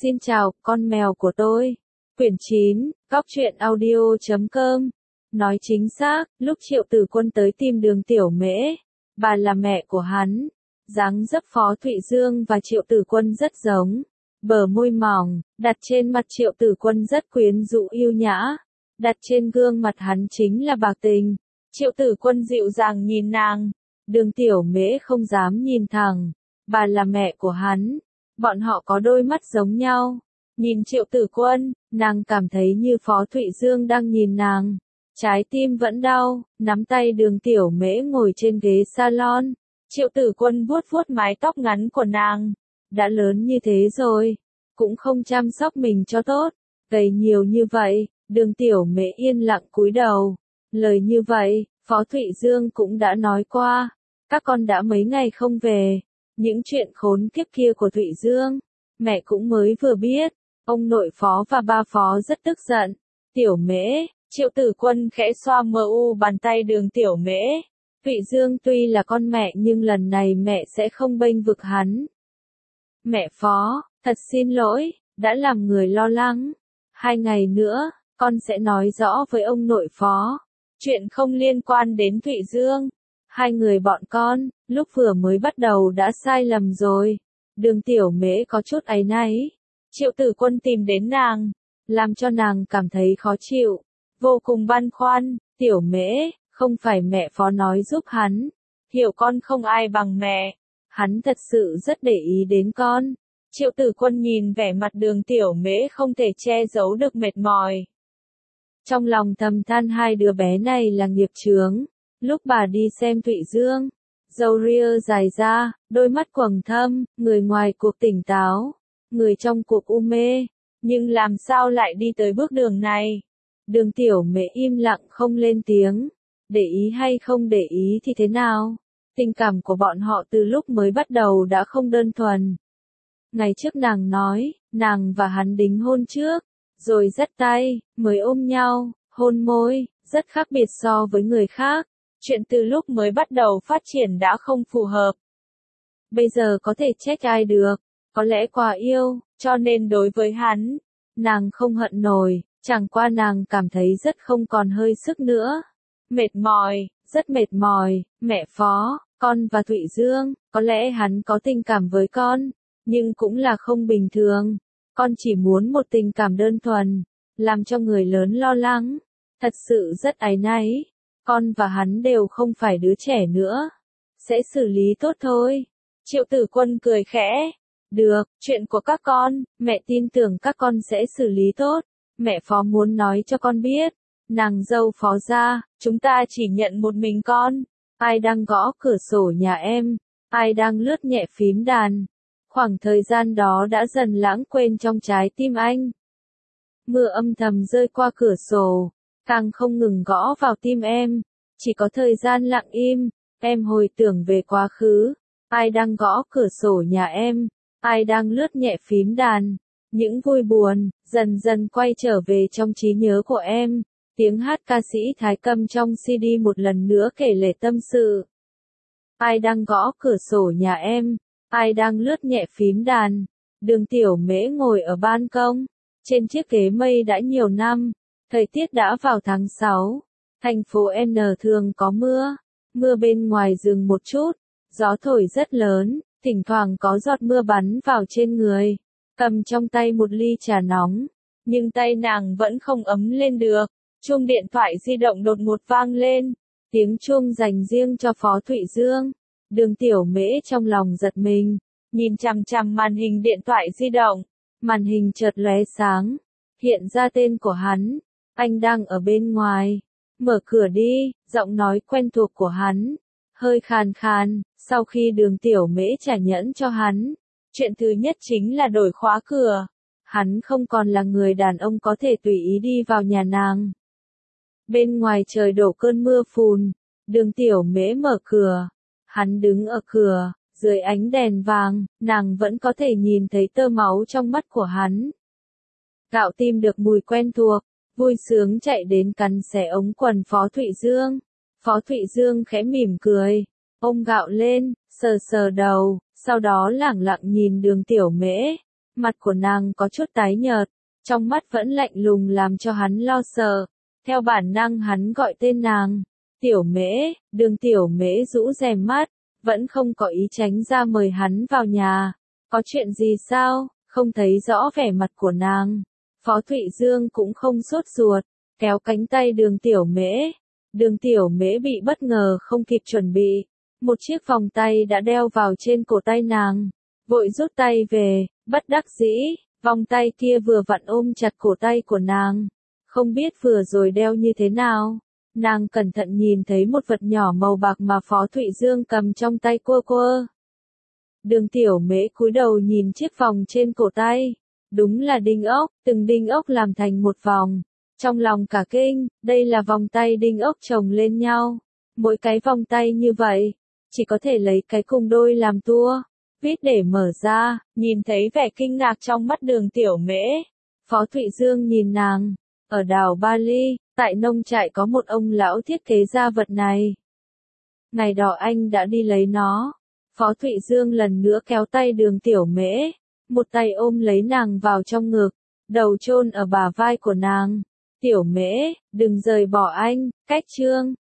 Xin chào, con mèo của tôi. Quyển 9, Góc truyện audio.com. Nói chính xác, lúc Triệu Tử Quân tới tìm Đường Tiểu Mễ, bà là mẹ của hắn. Dáng dấp Phó Thụy Dương và Triệu Tử Quân rất giống. Bờ môi mỏng, đặt trên mặt Triệu Tử Quân rất quyến rũ yêu nhã. Đặt trên gương mặt hắn chính là bạc tình. Triệu Tử Quân dịu dàng nhìn nàng. Đường Tiểu Mễ không dám nhìn thẳng. Bà là mẹ của hắn. Bọn họ có đôi mắt giống nhau. Nhìn Triệu Tử Quân, nàng cảm thấy như Phó Thụy Dương đang nhìn nàng. Trái tim vẫn đau, nắm tay Đường Tiểu Mễ ngồi trên ghế salon. Triệu Tử Quân vuốt vuốt mái tóc ngắn của nàng. Đã lớn như thế rồi, cũng không chăm sóc mình cho tốt. Gầy nhiều như vậy, Đường Tiểu Mễ yên lặng cúi đầu. Lời như vậy, Phó Thụy Dương cũng đã nói qua. Các con đã mấy ngày không về. Những chuyện khốn kiếp kia của Thụy Dương, mẹ cũng mới vừa biết. Ông nội Phó và ba Phó rất tức giận. Tiểu Mễ, Triệu Tử Quân khẽ xoa mờ u bàn tay Đường Tiểu Mễ. Thụy Dương tuy là con mẹ nhưng lần này mẹ sẽ không bênh vực hắn. Mẹ Phó, thật xin lỗi, đã làm người lo lắng. 2 ngày nữa, con sẽ nói rõ với ông nội Phó. Chuyện không liên quan đến Thụy Dương. 2 người bọn con, lúc vừa mới bắt đầu đã sai lầm rồi. Đường Tiểu Mễ có chút áy náy. Triệu Tử Quân tìm đến nàng, làm cho nàng cảm thấy khó chịu. Vô cùng băn khoăn, Tiểu Mễ, không phải mẹ Phó nói giúp hắn. Hiểu con không ai bằng mẹ. Hắn thật sự rất để ý đến con. Triệu Tử Quân nhìn vẻ mặt Đường Tiểu Mễ không thể che giấu được mệt mỏi. Trong lòng thầm than hai đứa bé này là nghiệp chướng. Lúc bà đi xem Thụy Dương, râu ria dài ra, đôi mắt quầng thâm, người ngoài cuộc tỉnh táo, người trong cuộc u mê, nhưng làm sao lại đi tới bước đường này? Đường Tiểu Mễ im lặng không lên tiếng, để ý hay không để ý thì thế nào? Tình cảm của bọn họ từ lúc mới bắt đầu đã không đơn thuần. Ngày trước nàng nói, nàng và hắn đính hôn trước, rồi dắt tay, mới ôm nhau, hôn môi, rất khác biệt so với người khác. Chuyện từ lúc mới bắt đầu phát triển đã không phù hợp. Bây giờ có thể trách ai được, có lẽ quá yêu, cho nên đối với hắn, nàng không hận nổi, chẳng qua nàng cảm thấy rất không còn hơi sức nữa. Mệt mỏi, rất mệt mỏi, mẹ Phó, con và Thụy Dương, có lẽ hắn có tình cảm với con, nhưng cũng là không bình thường. Con chỉ muốn một tình cảm đơn thuần, làm cho người lớn lo lắng, thật sự rất áy náy. Con và hắn đều không phải đứa trẻ nữa. Sẽ xử lý tốt thôi. Triệu Tử Quân cười khẽ. Được, chuyện của các con, mẹ tin tưởng các con sẽ xử lý tốt. Mẹ Phó muốn nói cho con biết. Nàng dâu Phó ra, chúng ta chỉ nhận một mình con. Ai đang gõ cửa sổ nhà em? Ai đang lướt nhẹ phím đàn? Khoảng thời gian đó đã dần lãng quên trong trái tim anh. Mưa âm thầm rơi qua cửa sổ. Càng không ngừng gõ vào tim em, chỉ có thời gian lặng im, em hồi tưởng về quá khứ, ai đang gõ cửa sổ nhà em, ai đang lướt nhẹ phím đàn, những vui buồn, dần dần quay trở về trong trí nhớ của em, tiếng hát ca sĩ Thái Cầm trong CD một lần nữa kể lể tâm sự. Ai đang gõ cửa sổ nhà em, ai đang lướt nhẹ phím đàn, Đường Tiểu Mễ ngồi ở ban công, trên chiếc ghế mây đã nhiều năm. Thời tiết đã vào tháng 6, thành phố N thường có mưa, mưa bên ngoài dừng một chút, gió thổi rất lớn, thỉnh thoảng có giọt mưa bắn vào trên người, cầm trong tay một ly trà nóng, nhưng tay nàng vẫn không ấm lên được, chuông điện thoại di động đột ngột vang lên, tiếng chuông dành riêng cho Phó Thụy Dương, Đường Tiểu Mễ trong lòng giật mình, nhìn chằm chằm màn hình điện thoại di động, màn hình chợt lóe sáng, hiện ra tên của hắn. Anh đang ở bên ngoài. Mở cửa đi, giọng nói quen thuộc của hắn. Hơi khàn khàn, sau khi Đường Tiểu Mễ trả nhẫn cho hắn. Chuyện thứ nhất chính là đổi khóa cửa. Hắn không còn là người đàn ông có thể tùy ý đi vào nhà nàng. Bên ngoài trời đổ cơn mưa phùn. Đường Tiểu Mễ mở cửa. Hắn đứng ở cửa, dưới ánh đèn vàng, nàng vẫn có thể nhìn thấy tơ máu trong mắt của hắn. Gạo tìm được mùi quen thuộc. Vui sướng chạy đến cắn xé ống quần Phó Thụy Dương. Phó Thụy Dương khẽ mỉm cười, ôm gạo lên, sờ sờ đầu, sau đó lẳng lặng nhìn Đường Tiểu Mễ. Mặt của nàng có chút tái nhợt, trong mắt vẫn lạnh lùng làm cho hắn lo sợ. Theo bản năng hắn gọi tên nàng. Tiểu Mễ, Đường Tiểu Mễ rũ rèm mắt, vẫn không có ý tránh ra mời hắn vào nhà. Có chuyện gì sao? Không thấy rõ vẻ mặt của nàng. Phó Thụy Dương cũng không sốt ruột, kéo cánh tay Đường Tiểu Mễ. Đường Tiểu Mễ bị bất ngờ không kịp chuẩn bị. Một chiếc vòng tay đã đeo vào trên cổ tay nàng. Vội rút tay về, bất đắc dĩ, vòng tay kia vừa vặn ôm chặt cổ tay của nàng. Không biết vừa rồi đeo như thế nào. Nàng cẩn thận nhìn thấy một vật nhỏ màu bạc mà Phó Thụy Dương cầm trong tay quơ quơ. Đường Tiểu Mễ cúi đầu nhìn chiếc vòng trên cổ tay. Đúng là đinh ốc, từng đinh ốc làm thành một vòng. Trong lòng cả kinh, đây là vòng tay đinh ốc chồng lên nhau. Mỗi cái vòng tay như vậy, chỉ có thể lấy cái cùng đôi làm tua. Vít để mở ra, nhìn thấy vẻ kinh ngạc trong mắt Đường Tiểu Mễ. Phó Thụy Dương nhìn nàng. Ở đảo Bali, tại nông trại có một ông lão thiết kế ra vật này. Ngày đó anh đã đi lấy nó. Phó Thụy Dương lần nữa kéo tay Đường Tiểu Mễ. Một tay ôm lấy nàng vào trong ngực, đầu chôn ở bả vai của nàng. Tiểu Mễ, đừng rời bỏ anh, cách chương.